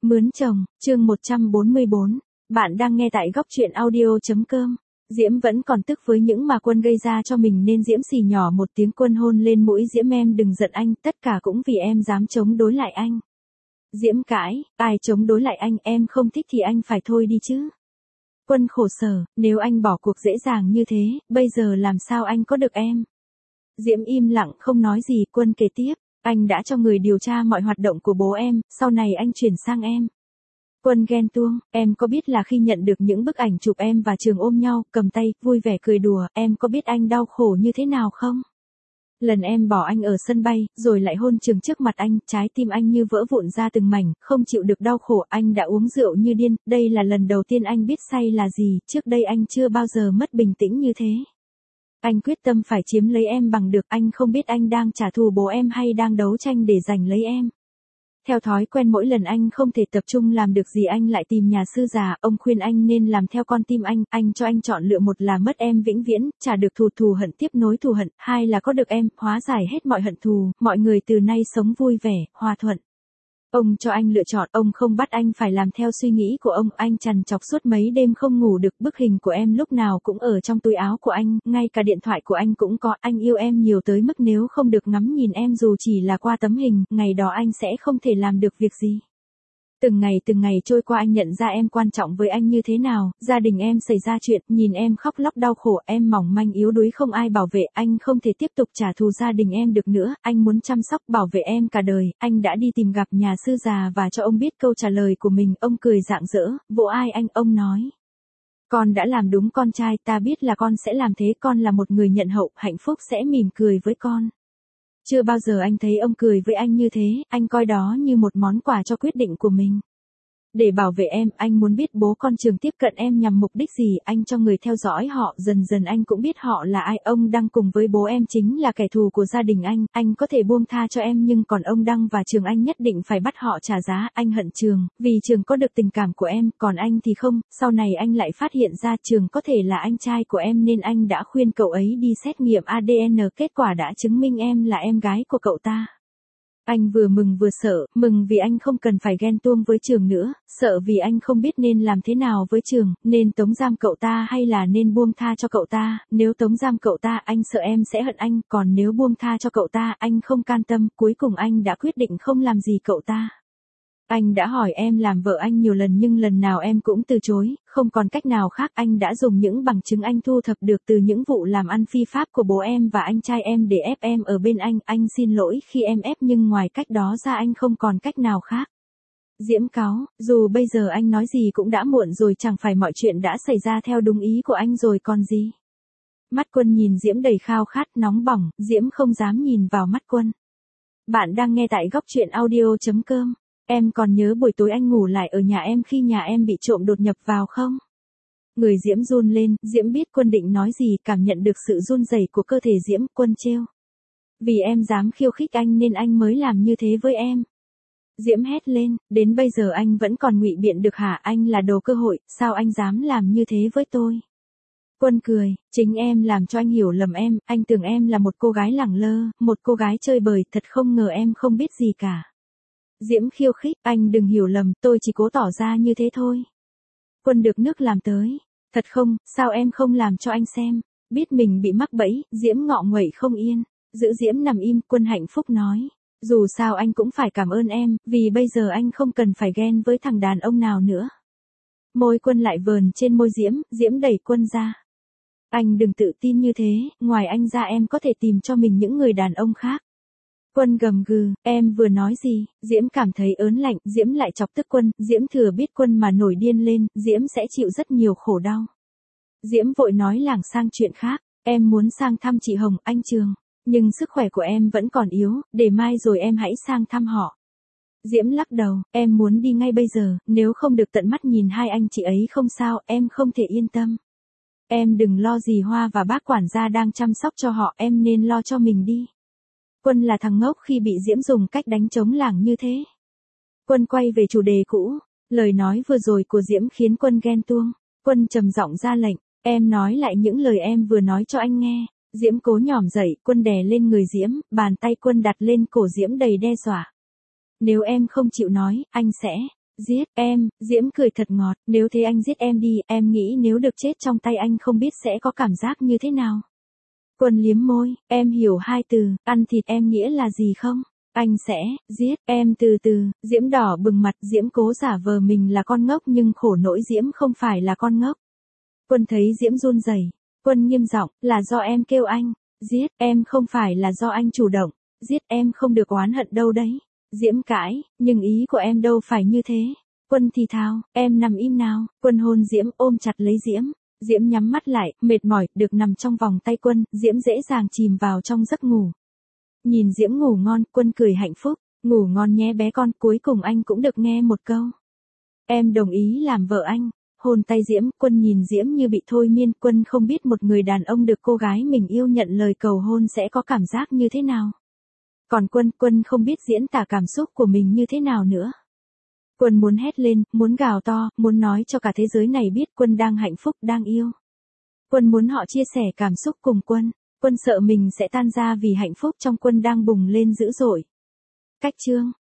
Mướn chồng, chương 144. Bạn đang nghe tại góc truyện audio.com. Diễm vẫn còn tức với những mà Quân gây ra cho mình nên Diễm xì nhỏ một tiếng. Quân hôn lên mũi Diễm. Em đừng giận anh, tất cả cũng vì em dám chống đối lại anh. Diễm cãi, ai chống đối lại anh, em không thích thì anh phải thôi đi chứ. Quân khổ sở, nếu anh bỏ cuộc dễ dàng như thế, bây giờ làm sao anh có được em. Diễm im lặng không nói gì. Quân kể tiếp, anh đã cho người điều tra mọi hoạt động của bố em, sau này anh chuyển sang em. Quân ghen tuông, em có biết là khi nhận được những bức ảnh chụp em và Trường ôm nhau, cầm tay, vui vẻ cười đùa, em có biết anh đau khổ như thế nào không? Lần em bỏ anh ở sân bay, rồi lại hôn Trường trước mặt anh, trái tim anh như vỡ vụn ra từng mảnh, không chịu được đau khổ, anh đã uống rượu như điên, đây là lần đầu tiên anh biết say là gì, trước đây anh chưa bao giờ mất bình tĩnh như thế. Anh quyết tâm phải chiếm lấy em bằng được, anh không biết anh đang trả thù bố em hay đang đấu tranh để giành lấy em. Theo thói quen mỗi lần anh không thể tập trung làm được gì anh lại tìm nhà sư già, ông khuyên anh nên làm theo con tim anh cho anh chọn lựa, một là mất em vĩnh viễn, trả được thù hận tiếp nối thù hận, hai là có được em, hóa giải hết mọi hận thù, mọi người từ nay sống vui vẻ, hòa thuận. Ông cho anh lựa chọn, ông không bắt anh phải làm theo suy nghĩ của ông, anh trằn trọc suốt mấy đêm không ngủ được, bức hình của em lúc nào cũng ở trong túi áo của anh, ngay cả điện thoại của anh cũng có, anh yêu em nhiều tới mức nếu không được ngắm nhìn em dù chỉ là qua tấm hình, ngày đó anh sẽ không thể làm được việc gì. Từng ngày trôi qua anh nhận ra em quan trọng với anh như thế nào, gia đình em xảy ra chuyện, nhìn em khóc lóc đau khổ, em mỏng manh yếu đuối không ai bảo vệ, anh không thể tiếp tục trả thù gia đình em được nữa, anh muốn chăm sóc bảo vệ em cả đời, anh đã đi tìm gặp nhà sư già và cho ông biết câu trả lời của mình, ông cười rạng rỡ, vỗ ai anh, ông nói. Con đã làm đúng con trai, ta biết là con sẽ làm thế, con là một người nhận hậu, hạnh phúc sẽ mỉm cười với con. Chưa bao giờ anh thấy ông cười với anh như thế, anh coi đó như một món quà cho quyết định của mình. Để bảo vệ em, anh muốn biết bố con Trường tiếp cận em nhằm mục đích gì, anh cho người theo dõi họ, dần dần anh cũng biết họ là ai, ông Đăng cùng với bố em chính là kẻ thù của gia đình anh có thể buông tha cho em nhưng còn ông Đăng và Trường anh nhất định phải bắt họ trả giá, anh hận Trường, vì Trường có được tình cảm của em, còn anh thì không, sau này anh lại phát hiện ra Trường có thể là anh trai của em nên anh đã khuyên cậu ấy đi xét nghiệm ADN, kết quả đã chứng minh em là em gái của cậu ta. Anh vừa mừng vừa sợ, mừng vì anh không cần phải ghen tuông với Trường nữa, sợ vì anh không biết nên làm thế nào với Trường, nên tống giam cậu ta hay là nên buông tha cho cậu ta, nếu tống giam cậu ta anh sợ em sẽ hận anh, còn nếu buông tha cho cậu ta anh không can tâm, cuối cùng anh đã quyết định không làm gì cậu ta. Anh đã hỏi em làm vợ anh nhiều lần nhưng lần nào em cũng từ chối, không còn cách nào khác, anh đã dùng những bằng chứng anh thu thập được từ những vụ làm ăn phi pháp của bố em và anh trai em để ép em ở bên anh xin lỗi khi em ép nhưng ngoài cách đó ra anh không còn cách nào khác. Diễm cáu, dù bây giờ anh nói gì cũng đã muộn rồi, chẳng phải mọi chuyện đã xảy ra theo đúng ý của anh rồi còn gì. Mắt Quân nhìn Diễm đầy khao khát nóng bỏng, Diễm không dám nhìn vào mắt Quân. Bạn đang nghe tại góc truyện audio.com. Em còn nhớ buổi tối anh ngủ lại ở nhà em khi nhà em bị trộm đột nhập vào không? Người Diễm run lên, Diễm biết Quân định nói gì, cảm nhận được sự run rẩy của cơ thể Diễm, Quân trêu. Vì em dám khiêu khích anh nên anh mới làm như thế với em. Diễm hét lên, đến bây giờ anh vẫn còn ngụy biện được hả, anh là đồ cơ hội, sao anh dám làm như thế với tôi? Quân cười, chính em làm cho anh hiểu lầm em, anh tưởng em là một cô gái lẳng lơ, một cô gái chơi bời, thật không ngờ em không biết gì cả. Diễm khiêu khích, anh đừng hiểu lầm, tôi chỉ cố tỏ ra như thế thôi. Quân được nước làm tới. Thật không, sao em không làm cho anh xem? Biết mình bị mắc bẫy, Diễm ngọ nguậy không yên. Giữ Diễm nằm im, Quân hạnh phúc nói. Dù sao anh cũng phải cảm ơn em, vì bây giờ anh không cần phải ghen với thằng đàn ông nào nữa. Môi Quân lại vờn trên môi Diễm, Diễm đẩy Quân ra. Anh đừng tự tin như thế, ngoài anh ra em có thể tìm cho mình những người đàn ông khác. Quân gầm gừ, em vừa nói gì? Diễm cảm thấy ớn lạnh, Diễm lại chọc tức Quân, Diễm thừa biết Quân mà nổi điên lên, Diễm sẽ chịu rất nhiều khổ đau. Diễm vội nói lảng sang chuyện khác, em muốn sang thăm chị Hồng, anh Trường, nhưng sức khỏe của em vẫn còn yếu, để mai rồi em hãy sang thăm họ. Diễm lắc đầu, em muốn đi ngay bây giờ, nếu không được tận mắt nhìn hai anh chị ấy không sao, em không thể yên tâm. Em đừng lo gì Hoa và bác quản gia đang chăm sóc cho họ, em nên lo cho mình đi. Quân là thằng ngốc khi bị Diễm dùng cách đánh trống lảng như thế. Quân quay về chủ đề cũ, lời nói vừa rồi của Diễm khiến Quân ghen tuông. Quân trầm giọng ra lệnh, em nói lại những lời em vừa nói cho anh nghe. Diễm cố nhỏm dậy, Quân đè lên người Diễm, bàn tay Quân đặt lên cổ Diễm đầy đe dọa. Nếu em không chịu nói, anh sẽ. Giết em, Diễm cười thật ngọt, nếu thế anh giết em đi, em nghĩ nếu được chết trong tay anh không biết sẽ có cảm giác như thế nào. Quân liếm môi, em hiểu hai từ, ăn thịt em nghĩa là gì không? Anh sẽ, giết, em từ từ, Diễm đỏ bừng mặt, Diễm cố giả vờ mình là con ngốc nhưng khổ nỗi Diễm không phải là con ngốc. Quân thấy Diễm run rẩy, Quân nghiêm giọng, là do em kêu anh, giết, em không phải là do anh chủ động, giết em không được oán hận đâu đấy. Diễm cãi, nhưng ý của em đâu phải như thế. Quân thì thào, em nằm im nào, Quân hôn Diễm ôm chặt lấy Diễm. Diễm nhắm mắt lại, mệt mỏi, được nằm trong vòng tay Quân, Diễm dễ dàng chìm vào trong giấc ngủ. Nhìn Diễm ngủ ngon, Quân cười hạnh phúc, ngủ ngon nhé bé con, cuối cùng anh cũng được nghe một câu. Em đồng ý làm vợ anh. Hôn tay Diễm, Quân nhìn Diễm như bị thôi miên, Quân không biết một người đàn ông được cô gái mình yêu nhận lời cầu hôn sẽ có cảm giác như thế nào. Còn Quân không biết diễn tả cảm xúc của mình như thế nào nữa. Quân muốn hét lên, muốn gào to, muốn nói cho cả thế giới này biết Quân đang hạnh phúc, đang yêu. Quân muốn họ chia sẻ cảm xúc cùng Quân sợ mình sẽ tan ra vì hạnh phúc trong Quân đang bùng lên dữ dội. Cách chương